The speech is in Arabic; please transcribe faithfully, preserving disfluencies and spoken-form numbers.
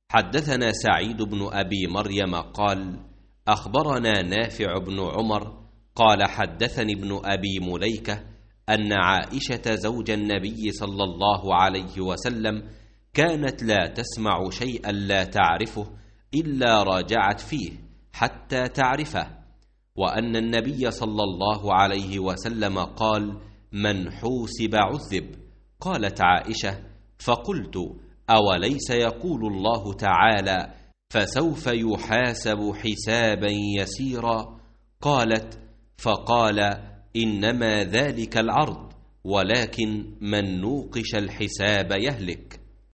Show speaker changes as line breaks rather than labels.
حدثنا سعيد بن أبي مريم قال أخبرنا نافع بن عمر قال حدثني ابن أبي مليكة أن عائشة زوج النبي صلى الله عليه وسلم كانت لا تسمع شيئا لا تعرفه إلا راجعت فيه حتى تعرفه، وأن النبي صلى الله عليه وسلم قال من حوسب عذب. قالت عائشة فقلت أوليس يقول الله تعالى فسوف يحاسب حسابا يسيرا؟ قالت فقال إنما ذلك العرض، ولكن من نوقش الحساب يهلك.